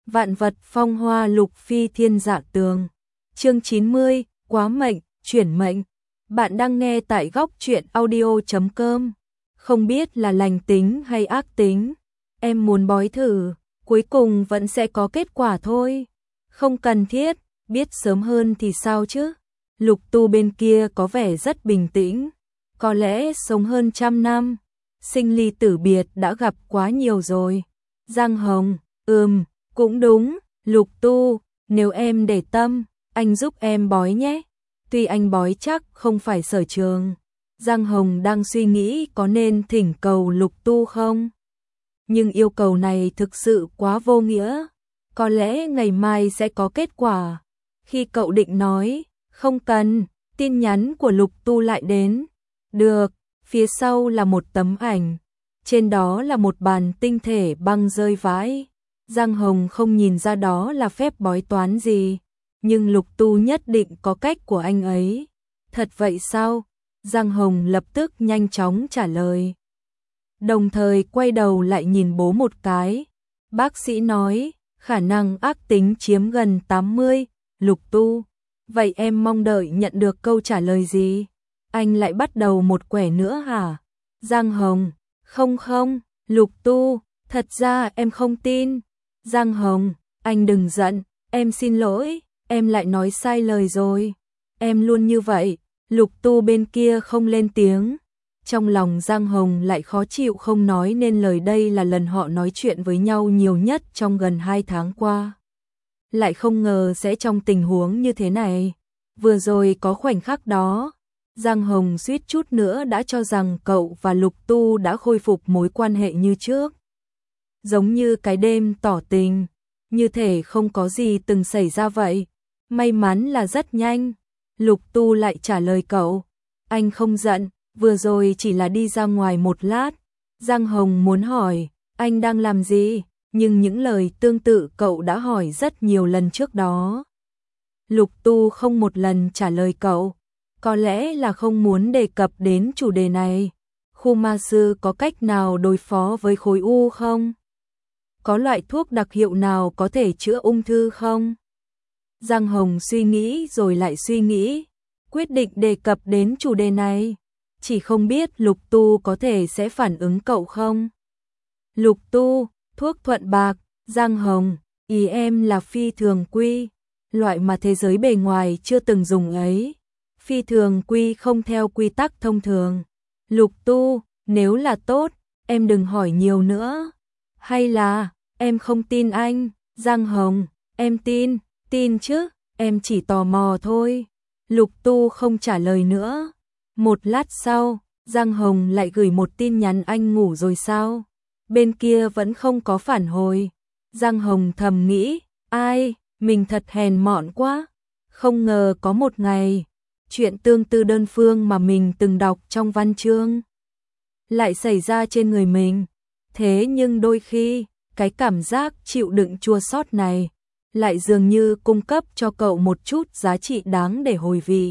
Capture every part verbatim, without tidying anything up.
Vạn vật phong hoa lục phi thiên dạ tường. Chương chín mươi, quá mệnh, chuyển mệnh. Bạn đang nghe tại góc truyện audio chấm com. Không biết là lành tính hay ác tính, em muốn bói thử, cuối cùng vẫn sẽ có kết quả thôi. Không cần thiết, biết sớm hơn thì sao chứ? Lục Tu bên kia có vẻ rất bình tĩnh, có lẽ sống hơn trăm năm, sinh ly tử biệt đã gặp quá nhiều rồi. Giang Hồng, ừm, cũng đúng, Lục Tu, nếu em để tâm, anh giúp em bói nhé. Tuy anh bói chắc không phải sở trường. Giang Hồng đang suy nghĩ có nên thỉnh cầu Lục Tu không? Nhưng yêu cầu này thực sự quá vô nghĩa. Có lẽ ngày mai sẽ có kết quả. Khi cậu định nói, không cần, tin nhắn của Lục Tu lại đến. Được, phía sau là một tấm ảnh. Trên đó là một bàn tinh thể băng rơi vãi. Giang Hồng không nhìn ra đó là phép bói toán gì. Nhưng Lục Tu nhất định có cách của anh ấy. Thật vậy sao? Giang Hồng lập tức nhanh chóng trả lời. Đồng thời quay đầu lại nhìn bố một cái. Bác sĩ nói, khả năng ác tính chiếm gần tám mươi. Lục Tu, vậy em mong đợi nhận được câu trả lời gì? Anh lại bắt đầu một quẻ nữa hả? Giang Hồng, không không, Lục Tu, thật ra em không tin. Giang Hồng, anh đừng giận, em xin lỗi, em lại nói sai lời rồi. Em luôn như vậy. Lục Tu bên kia không lên tiếng. Trong lòng Giang Hồng lại khó chịu không nói nên lời. Đây là lần họ nói chuyện với nhau nhiều nhất trong gần hai tháng qua. Lại không ngờ sẽ trong tình huống như thế này. Vừa rồi có khoảnh khắc đó, Giang Hồng suýt chút nữa đã cho rằng cậu và Lục Tu đã khôi phục mối quan hệ như trước. Giống như cái đêm tỏ tình, như thể không có gì từng xảy ra vậy. May mắn là rất nhanh, Lục Tu lại trả lời cậu. Anh không giận, vừa rồi chỉ là đi ra ngoài một lát. Giang Hồng muốn hỏi, anh đang làm gì? Nhưng những lời tương tự cậu đã hỏi rất nhiều lần trước đó. Lục Tu không một lần trả lời cậu. Có lẽ là không muốn đề cập đến chủ đề này. Khu ma sư có cách nào đối phó với khối u không? Có loại thuốc đặc hiệu nào có thể chữa ung thư không? Giang Hồng suy nghĩ rồi lại suy nghĩ, quyết định đề cập đến chủ đề này. Chỉ không biết Lục Tu có thể sẽ phản ứng cậu không? Lục Tu, thuốc thuận bạc. Giang Hồng, ý em là phi thường quy, loại mà thế giới bề ngoài chưa từng dùng ấy. Phi thường quy không theo quy tắc thông thường. Lục Tu, nếu là tốt, em đừng hỏi nhiều nữa. Hay là, em không tin anh? Giang Hồng, em tin, tin chứ, em chỉ tò mò thôi. Lục Tu không trả lời nữa. Một lát sau, Giang Hồng lại gửi một tin nhắn anh ngủ rồi sao? Bên kia vẫn không có phản hồi. Giang Hồng thầm nghĩ, ai, mình thật hèn mọn quá. Không ngờ có một ngày, chuyện tương tự đơn phương mà mình từng đọc trong văn chương lại xảy ra trên người mình. Thế nhưng đôi khi, cái cảm giác chịu đựng chua xót này lại dường như cung cấp cho cậu một chút giá trị đáng để hồi vị.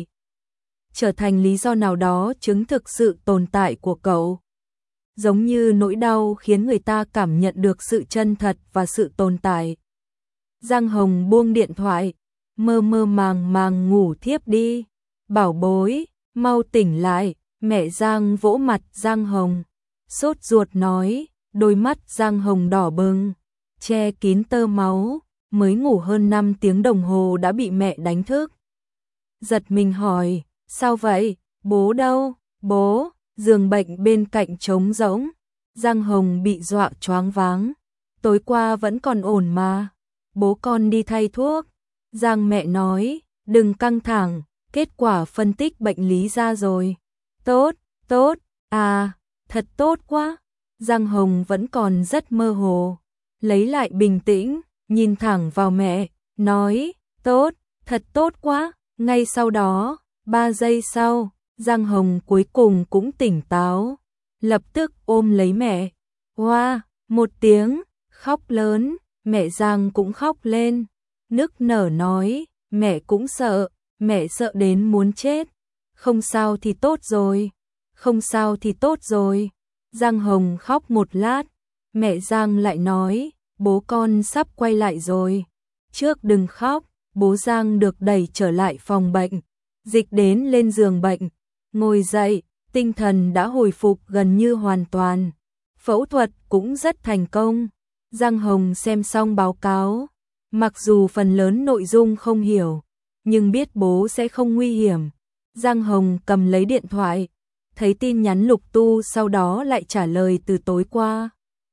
Trở thành lý do nào đó chứng thực sự tồn tại của cậu. Giống như nỗi đau khiến người ta cảm nhận được sự chân thật và sự tồn tại. Giang Hồng buông điện thoại, mơ mơ màng màng ngủ thiếp đi. Bảo bối, mau tỉnh lại. Mẹ Giang vỗ mặt Giang Hồng, sốt ruột nói. Đôi mắt Giang Hồng đỏ bừng, che kín tơ máu. Mới ngủ hơn năm tiếng đồng hồ đã bị mẹ đánh thức. Giật mình hỏi, sao vậy? Bố đâu? Bố, giường bệnh bên cạnh trống rỗng. Giang Hồng bị dọa choáng váng. Tối qua vẫn còn ổn mà. Bố con đi thay thuốc. Giang mẹ nói, đừng căng thẳng, kết quả phân tích bệnh lý ra rồi. Tốt, tốt, à, thật tốt quá. Giang Hồng vẫn còn rất mơ hồ. Lấy lại bình tĩnh, nhìn thẳng vào mẹ, nói, tốt, thật tốt quá. Ngay sau đó, ba giây sau, Giang Hồng cuối cùng cũng tỉnh táo. Lập tức ôm lấy mẹ. Hoa, một tiếng, khóc lớn, mẹ Giang cũng khóc lên. Nức nở nói, mẹ cũng sợ, mẹ sợ đến muốn chết. Không sao thì tốt rồi, không sao thì tốt rồi. Giang Hồng khóc một lát, mẹ Giang lại nói, bố con sắp quay lại rồi. Trước đừng khóc, bố Giang được đẩy trở lại phòng bệnh, dịch đến lên giường bệnh, ngồi dậy, tinh thần đã hồi phục gần như hoàn toàn. Phẫu thuật cũng rất thành công. Giang Hồng xem xong báo cáo, mặc dù phần lớn nội dung không hiểu, nhưng biết bố sẽ không nguy hiểm. Giang Hồng cầm lấy điện thoại, thấy tin nhắn Lục Tu, sau đó lại trả lời từ tối qua.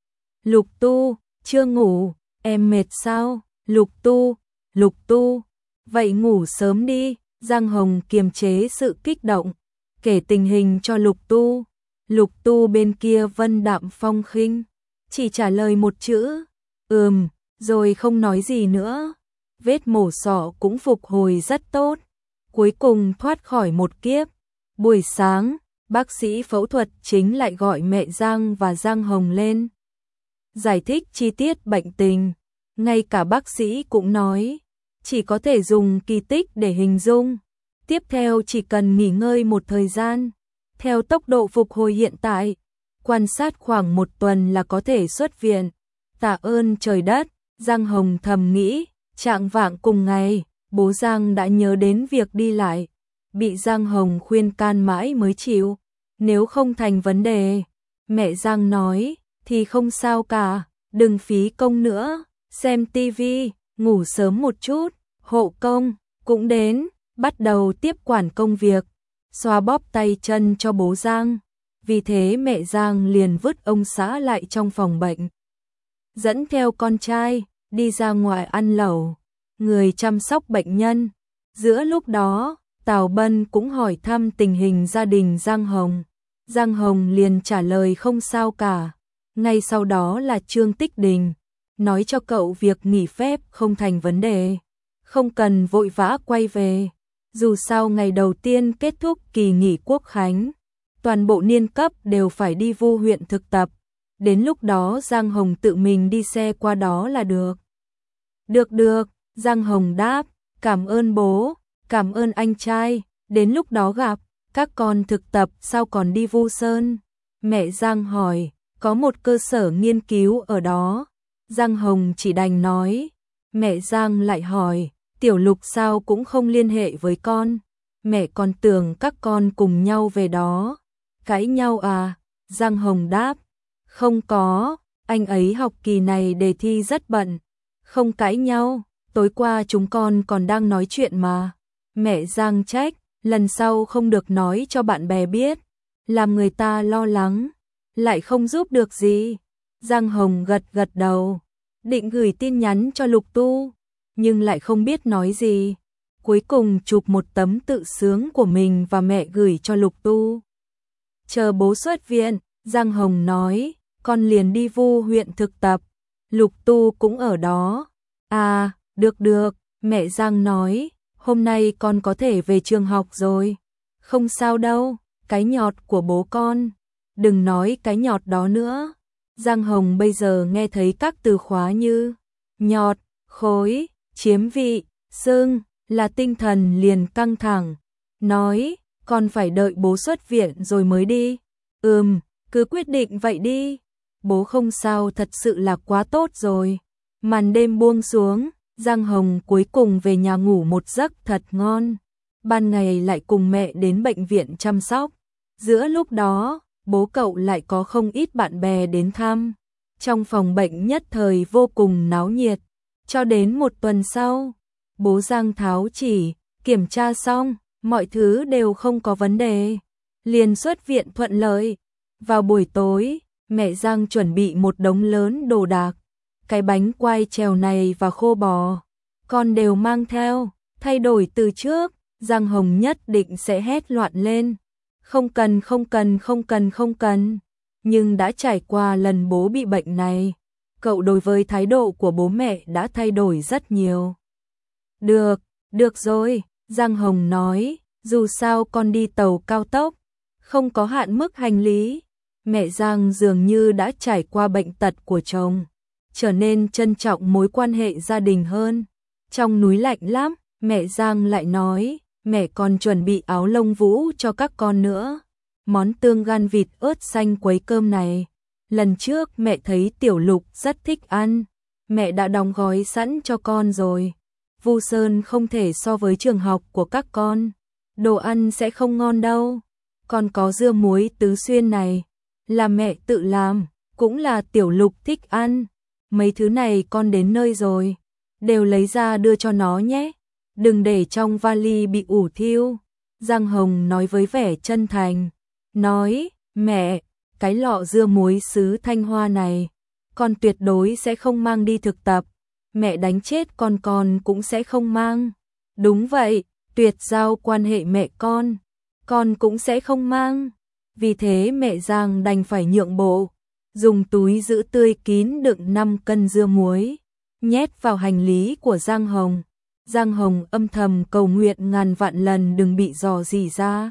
Lục Tu, chưa ngủ, em mệt sao? Lục Tu, Lục Tu, vậy ngủ sớm đi. Giang Hồng kiềm chế sự kích động, kể tình hình cho Lục Tu. Lục Tu bên kia vân đạm phong khinh, chỉ trả lời một chữ, ừm, rồi không nói gì nữa. Vết mổ sọ cũng phục hồi rất tốt, cuối cùng thoát khỏi một kiếp. Buổi sáng, bác sĩ phẫu thuật chính lại gọi mẹ Giang và Giang Hồng lên, giải thích chi tiết bệnh tình. Ngay cả bác sĩ cũng nói, chỉ có thể dùng kỳ tích để hình dung. Tiếp theo chỉ cần nghỉ ngơi một thời gian. Theo tốc độ phục hồi hiện tại, quan sát khoảng một tuần là có thể xuất viện. Tạ ơn trời đất, Giang Hồng thầm nghĩ. Trạng vạng cùng ngày, bố Giang đã nhớ đến việc đi lại. Bị Giang Hồng khuyên can mãi mới chịu. Nếu không thành vấn đề, mẹ Giang nói, thì không sao cả, đừng phí công nữa, xem tivi, ngủ sớm một chút. Hộ công cũng đến, bắt đầu tiếp quản công việc, xoa bóp tay chân cho bố Giang. Vì thế mẹ Giang liền vứt ông xã lại trong phòng bệnh, dẫn theo con trai đi ra ngoài ăn lẩu, người chăm sóc bệnh nhân. Giữa lúc đó, Tào Bân cũng hỏi thăm tình hình gia đình Giang Hồng. Giang Hồng liền trả lời không sao cả. Ngay sau đó là Trương Tích Đình, nói cho cậu việc nghỉ phép không thành vấn đề, không cần vội vã quay về. Dù sao ngày đầu tiên kết thúc kỳ nghỉ quốc khánh, toàn bộ niên cấp đều phải đi Vu huyện thực tập. Đến lúc đó Giang Hồng tự mình đi xe qua đó là được. Được được, Giang Hồng đáp, cảm ơn bố, cảm ơn anh trai, đến lúc đó gặp. Các con thực tập sao còn đi Vu Sơn? Mẹ Giang hỏi, có một cơ sở nghiên cứu ở đó. Giang Hồng chỉ đành nói. Mẹ Giang lại hỏi, Tiểu Lục sao cũng không liên hệ với con? Mẹ còn tưởng các con cùng nhau về đó. Cãi nhau à? Giang Hồng đáp, không có, anh ấy học kỳ này đề thi rất bận. Không cãi nhau, tối qua chúng con còn đang nói chuyện mà. Mẹ Giang trách, lần sau không được nói cho bạn bè biết, làm người ta lo lắng, lại không giúp được gì. Giang Hồng gật gật đầu, định gửi tin nhắn cho Lục Tu, nhưng lại không biết nói gì. Cuối cùng chụp một tấm tự sướng của mình và mẹ gửi cho Lục Tu. Chờ bố xuất viện, Giang Hồng nói, con liền đi Vu huyện thực tập. Lục Tu cũng ở đó. À, được được, mẹ Giang nói, hôm nay con có thể về trường học rồi. Không sao đâu, cái nhọt của bố con. Đừng nói cái nhọt đó nữa. Giang Hồng bây giờ nghe thấy các từ khóa như nhọt, khối, chiếm vị, sưng, là tinh thần liền căng thẳng. Nói, con phải đợi bố xuất viện rồi mới đi. Ừm, cứ quyết định vậy đi. Bố không sao thật sự là quá tốt rồi. Màn đêm buông xuống, Giang Hồng cuối cùng về nhà ngủ một giấc thật ngon. Ban ngày lại cùng mẹ đến bệnh viện chăm sóc. Giữa lúc đó, bố cậu lại có không ít bạn bè đến thăm. Trong phòng bệnh nhất thời vô cùng náo nhiệt. Cho đến một tuần sau, bố Giang tháo chỉ, kiểm tra xong, mọi thứ đều không có vấn đề. Liền xuất viện thuận lợi. Vào buổi tối, mẹ Giang chuẩn bị một đống lớn đồ đạc. Cái bánh quai trèo này và khô bò, con đều mang theo. Thay đổi từ trước, Giang Hồng nhất định sẽ hét loạn lên. Không cần, không cần, không cần, không cần. Nhưng đã trải qua lần bố bị bệnh này, cậu đối với thái độ của bố mẹ đã thay đổi rất nhiều. Được, được rồi, Giang Hồng nói, dù sao con đi tàu cao tốc, không có hạn mức hành lý. Mẹ Giang dường như đã trải qua bệnh tật của chồng, trở nên trân trọng mối quan hệ gia đình hơn. Trong núi lạnh lắm, mẹ Giang lại nói, mẹ còn chuẩn bị áo lông vũ cho các con nữa. Món tương gan vịt ớt xanh quấy cơm này, lần trước mẹ thấy Tiểu Lục rất thích ăn, mẹ đã đóng gói sẵn cho con rồi. Vu Sơn không thể so với trường học của các con, đồ ăn sẽ không ngon đâu. Còn có dưa muối tứ xuyên này, là mẹ tự làm, cũng là Tiểu Lục thích ăn. Mấy thứ này con đến nơi rồi, đều lấy ra đưa cho nó nhé, đừng để trong vali bị ủ thiêu. Giang Hồng nói với vẻ chân thành, nói, mẹ, cái lọ dưa muối sứ Thanh Hoa này, con tuyệt đối sẽ không mang đi thực tập, mẹ đánh chết con con cũng sẽ không mang. Đúng vậy, tuyệt giao quan hệ mẹ con, con cũng sẽ không mang. Vì thế mẹ Giang đành phải nhượng bộ, dùng túi giữ tươi kín đựng năm cân dưa muối, nhét vào hành lý của Giang Hồng. Giang Hồng âm thầm cầu nguyện ngàn vạn lần đừng bị dò dỉ ra.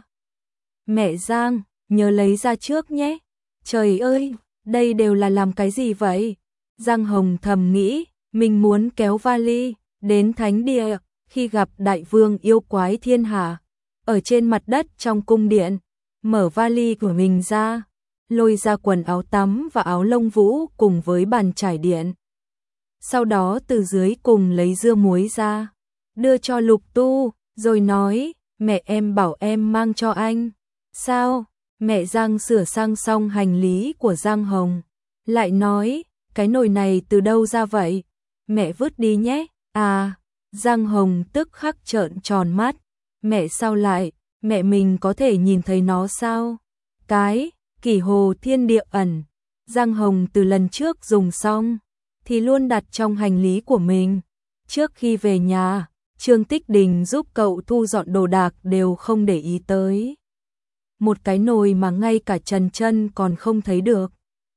Mẹ Giang, nhớ lấy ra trước nhé. Trời ơi, đây đều là làm cái gì vậy? Giang Hồng thầm nghĩ, mình muốn kéo vali đến thánh địa, khi gặp đại vương yêu quái thiên hạ, ở trên mặt đất trong cung điện, mở vali của mình ra, lôi ra quần áo tắm và áo lông vũ cùng với bàn trải điện. Sau đó từ dưới cùng lấy dưa muối ra, đưa cho Lục Tu, rồi nói, mẹ em bảo em mang cho anh. Sao? Mẹ Giang sửa sang xong hành lý của Giang Hồng, lại nói, cái nồi này từ đâu ra vậy? Mẹ vứt đi nhé. À, Giang Hồng tức khắc trợn tròn mắt, mẹ sao lại, mẹ mình có thể nhìn thấy nó sao? Cái, Kỷ Hồ Thiên Địa Ẩn, Giang Hồng từ lần trước dùng xong, thì luôn đặt trong hành lý của mình. Trước khi về nhà, Trương Tích Đình giúp cậu thu dọn đồ đạc đều không để ý tới. Một cái nồi mà ngay cả Trần Chân còn không thấy được.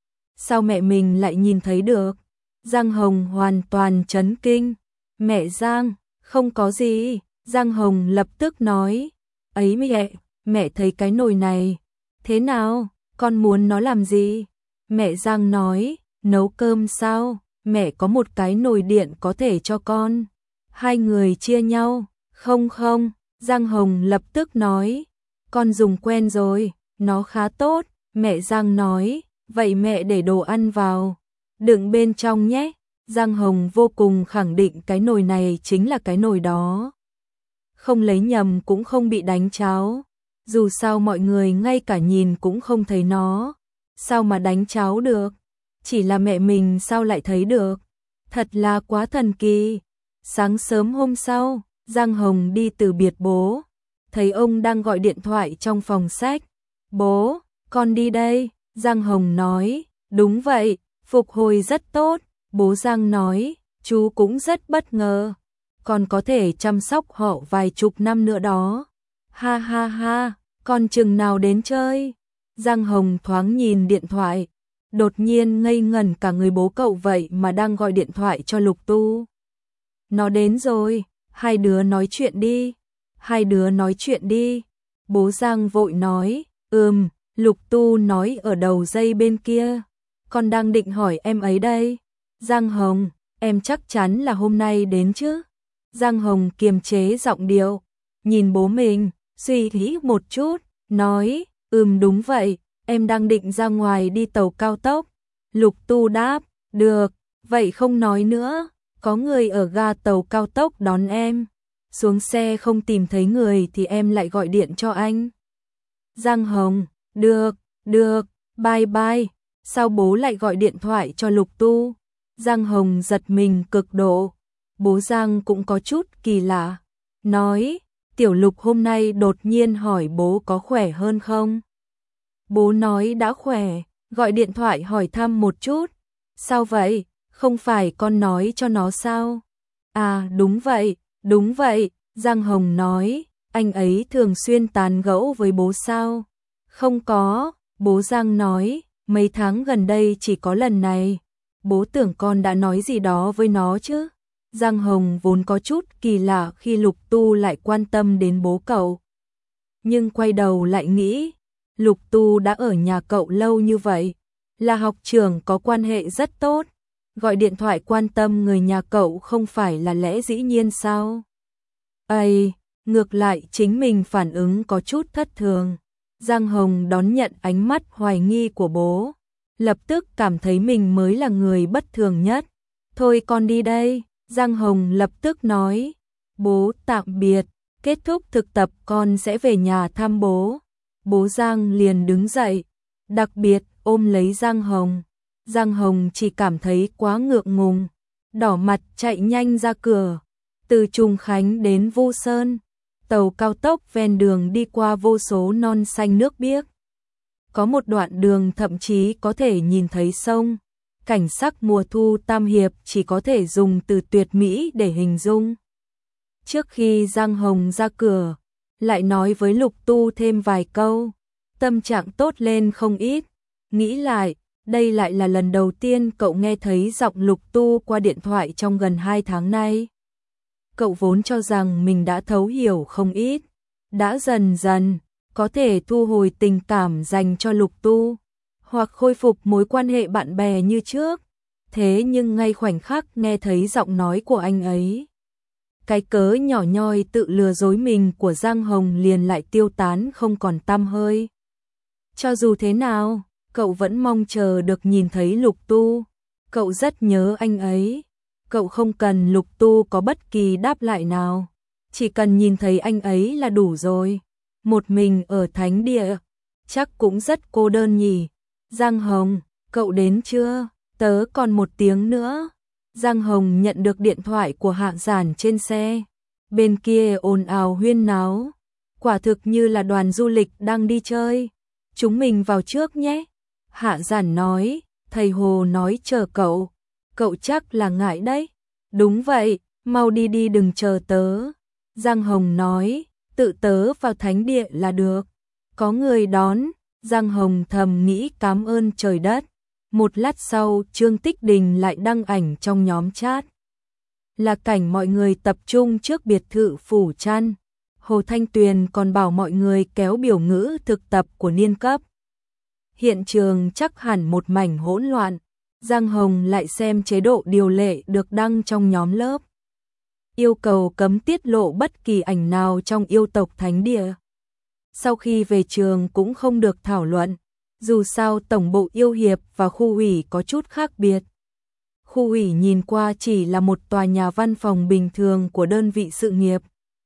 Sao mẹ mình lại nhìn thấy được? Giang Hồng hoàn toàn chấn kinh. Mẹ Giang, không có gì. Giang Hồng lập tức nói, ấy mẹ, mẹ thấy cái nồi này. Thế nào, con muốn nó làm gì? Mẹ Giang nói, nấu cơm sao? Mẹ có một cái nồi điện có thể cho con. Hai người chia nhau. Không không, Giang Hồng lập tức nói, con dùng quen rồi, nó khá tốt. Mẹ Giang nói, vậy mẹ để đồ ăn vào, đựng bên trong nhé. Giang Hồng vô cùng khẳng định cái nồi này chính là cái nồi đó. Không lấy nhầm cũng không bị đánh cháo. Dù sao mọi người ngay cả nhìn cũng không thấy nó. Sao mà đánh cháo được? Chỉ là mẹ mình sao lại thấy được? Thật là quá thần kỳ. Sáng sớm hôm sau, Giang Hồng đi từ biệt bố. Thấy ông đang gọi điện thoại trong phòng sách. Bố, con đi đây. Giang Hồng nói, đúng vậy, phục hồi rất tốt. Bố Giang nói, chú cũng rất bất ngờ. Còn có thể chăm sóc họ vài chục năm nữa đó. Ha ha ha, con chừng nào đến chơi? Giang Hồng thoáng nhìn điện thoại, đột nhiên ngây ngẩn cả người. Bố cậu vậy mà đang gọi điện thoại cho Lục Tu. Nó đến rồi, hai đứa nói chuyện đi. Hai đứa nói chuyện đi. Bố Giang vội nói, ừm, Lục Tu nói ở đầu dây bên kia. Con đang định hỏi em ấy đây. Giang Hồng, em chắc chắn là hôm nay đến chứ? Giang Hồng kiềm chế giọng điệu, nhìn bố mình, suy nghĩ một chút, nói, ừm đúng vậy, em đang định ra ngoài đi tàu cao tốc. Lục Tu đáp, được, vậy không nói nữa, có người ở ga tàu cao tốc đón em. Xuống xe không tìm thấy người thì em lại gọi điện cho anh. Giang Hồng, được, được, bye bye. Sao bố lại gọi điện thoại cho Lục Tu? Giang Hồng giật mình cực độ. Bố Giang cũng có chút kỳ lạ. Nói, Tiểu Lục hôm nay đột nhiên hỏi bố có khỏe hơn không? Bố nói đã khỏe, gọi điện thoại hỏi thăm một chút. Sao vậy? Không phải con nói cho nó sao? À đúng vậy, đúng vậy. Giang Hồng nói, anh ấy thường xuyên tán gẫu với bố sao? Không có, bố Giang nói, mấy tháng gần đây chỉ có lần này. Bố tưởng con đã nói gì đó với nó chứ. Giang Hồng vốn có chút kỳ lạ khi Lục Tu lại quan tâm đến bố cậu. Nhưng quay đầu lại nghĩ, Lục Tu đã ở nhà cậu lâu như vậy, là học trưởng có quan hệ rất tốt. Gọi điện thoại quan tâm người nhà cậu không phải là lẽ dĩ nhiên sao? Ây, ngược lại chính mình phản ứng có chút thất thường. Giang Hồng đón nhận ánh mắt hoài nghi của bố, lập tức cảm thấy mình mới là người bất thường nhất. Thôi con đi đây, Giang Hồng lập tức nói. Bố tạm biệt, kết thúc thực tập con sẽ về nhà thăm bố. Bố Giang liền đứng dậy, đặc biệt ôm lấy Giang Hồng. Giang Hồng chỉ cảm thấy quá ngượng ngùng, đỏ mặt chạy nhanh ra cửa. Từ Trùng Khánh đến Vu Sơn, tàu cao tốc ven đường đi qua vô số non xanh nước biếc. Có một đoạn đường thậm chí có thể nhìn thấy sông. Cảnh sắc mùa thu Tam Hiệp chỉ có thể dùng từ tuyệt mỹ để hình dung. Trước khi Giang Hồng ra cửa, lại nói với Lục Tu thêm vài câu, tâm trạng tốt lên không ít. Nghĩ lại, đây lại là lần đầu tiên cậu nghe thấy giọng Lục Tu qua điện thoại trong gần hai tháng nay. Cậu vốn cho rằng mình đã thấu hiểu không ít, đã dần dần có thể thu hồi tình cảm dành cho Lục Tu, hoặc khôi phục mối quan hệ bạn bè như trước. Thế nhưng ngay khoảnh khắc nghe thấy giọng nói của anh ấy, cái cớ nhỏ nhoi tự lừa dối mình của Giang Hồng liền lại tiêu tán không còn tăm hơi. Cho dù thế nào, cậu vẫn mong chờ được nhìn thấy Lục Tu. Cậu rất nhớ anh ấy. Cậu không cần Lục Tu có bất kỳ đáp lại nào, chỉ cần nhìn thấy anh ấy là đủ rồi. Một mình ở thánh địa, chắc cũng rất cô đơn nhỉ. Giang Hồng, cậu đến chưa? Tớ còn một tiếng nữa. Giang Hồng nhận được điện thoại của Hạ Giản trên xe. Bên kia ồn ào huyên náo, quả thực như là đoàn du lịch đang đi chơi. Chúng mình vào trước nhé. Hạ Giản nói, thầy Hồ nói chờ cậu. Cậu chắc là ngại đấy. Đúng vậy, mau đi đi đừng chờ tớ. Giang Hồng nói, tự tớ vào thánh địa là được. Có người đón, Giang Hồng thầm nghĩ cảm ơn trời đất. Một lát sau, Trương Tích Đình lại đăng ảnh trong nhóm chat. Là cảnh mọi người tập trung trước biệt thự Phủ Trăn. Hồ Thanh Tuyền còn bảo mọi người kéo biểu ngữ thực tập của niên cấp. Hiện trường chắc hẳn một mảnh hỗn loạn. Giang Hồng lại xem chế độ điều lệ được đăng trong nhóm lớp. Yêu cầu cấm tiết lộ bất kỳ ảnh nào trong yêu tộc thánh địa. Sau khi về trường cũng không được thảo luận. Dù sao tổng bộ yêu hiệp và khu ủy có chút khác biệt. Khu ủy nhìn qua chỉ là một tòa nhà văn phòng bình thường của đơn vị sự nghiệp.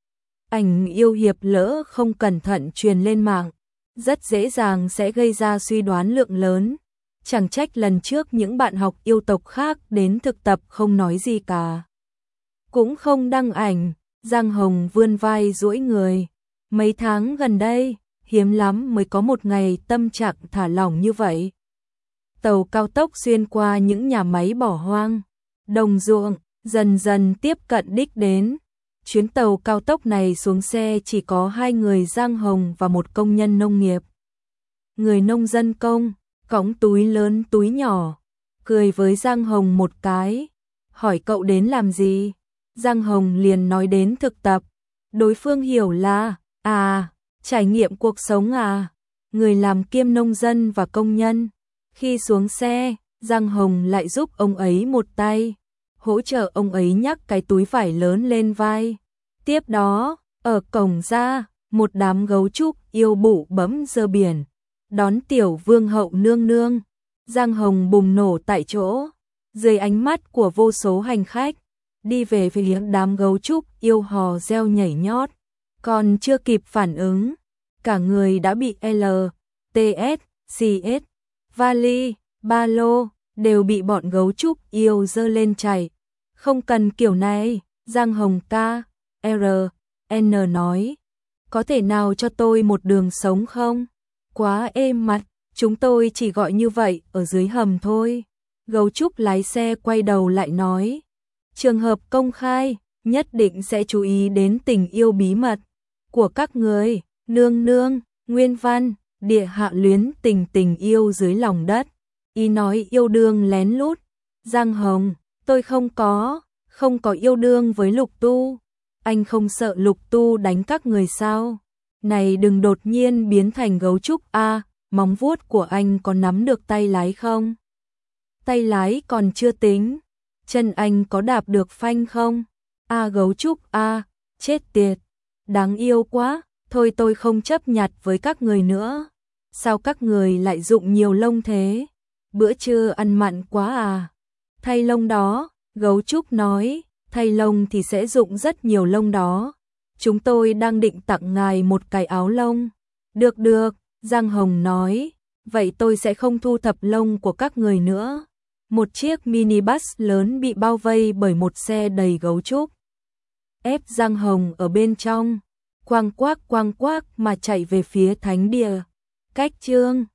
Ảnh yêu hiệp lỡ không cẩn thận truyền lên mạng, rất dễ dàng sẽ gây ra suy đoán lượng lớn. Chẳng trách lần trước những bạn học yêu tộc khác đến thực tập không nói gì cả. Cũng không đăng ảnh, Giang Hồng vươn vai duỗi người. Mấy tháng gần đây, hiếm lắm mới có một ngày tâm trạng thả lỏng như vậy. Tàu cao tốc xuyên qua những nhà máy bỏ hoang, đồng ruộng, dần dần tiếp cận đích đến. Chuyến tàu cao tốc này xuống xe chỉ có hai người Giang Hồng và một công nhân nông nghiệp. Người nông dân công, cõng túi lớn túi nhỏ, cười với Giang Hồng một cái, hỏi cậu đến làm gì? Giang Hồng liền nói đến thực tập. Đối phương hiểu là, à, trải nghiệm cuộc sống à, người làm kiêm nông dân và công nhân. Khi xuống xe, Giang Hồng lại giúp ông ấy một tay, hỗ trợ ông ấy nhắc cái túi vải lớn lên vai. Tiếp đó, ở cổng ra, một đám gấu trúc yêu bụ bẫm dơ biển, đón tiểu vương hậu nương nương. Giang Hồng bùng nổ tại chỗ, dưới ánh mắt của vô số hành khách, đi về phía đám gấu trúc yêu hò reo nhảy nhót. Còn chưa kịp phản ứng, cả người đã bị L, T S, C S, vali, ba lô, đều bị bọn gấu trúc yêu dơ lên chạy. Không cần kiểu này, Giang Hồng ca, R, N nói. Có thể nào cho tôi một đường sống không? Quá êm mặt, chúng tôi chỉ gọi như vậy ở dưới hầm thôi. Gấu trúc lái xe quay đầu lại nói. Trường hợp công khai, nhất định sẽ chú ý đến tình yêu bí mật của các người. Nương nương, nguyên văn, địa hạ luyến tình tình yêu dưới lòng đất. Ý nói yêu đương lén lút. Giang Hồng, tôi không có, không có yêu đương với Lục Tu. Anh không sợ Lục Tu đánh các người sao? Này đừng đột nhiên biến thành gấu trúc a, móng vuốt của anh có nắm được tay lái không? Tay lái còn chưa tính, chân anh có đạp được phanh không? A gấu trúc a, chết tiệt, đáng yêu quá, thôi tôi không chấp nhặt với các người nữa. Sao các người lại dụng nhiều lông thế? Bữa trưa ăn mặn quá à? Thay lông đó, Gấu trúc nói, thay lông thì sẽ dụng rất nhiều lông đó. Chúng tôi đang định tặng ngài một cái áo lông. Được được, Giang Hồng nói, vậy tôi sẽ không thu thập lông của các người nữa. Một chiếc minibus lớn bị bao vây bởi một xe đầy gấu trúc. Ép Giang Hồng ở bên trong, quang quác quang quác mà chạy về phía thánh địa. Cách chương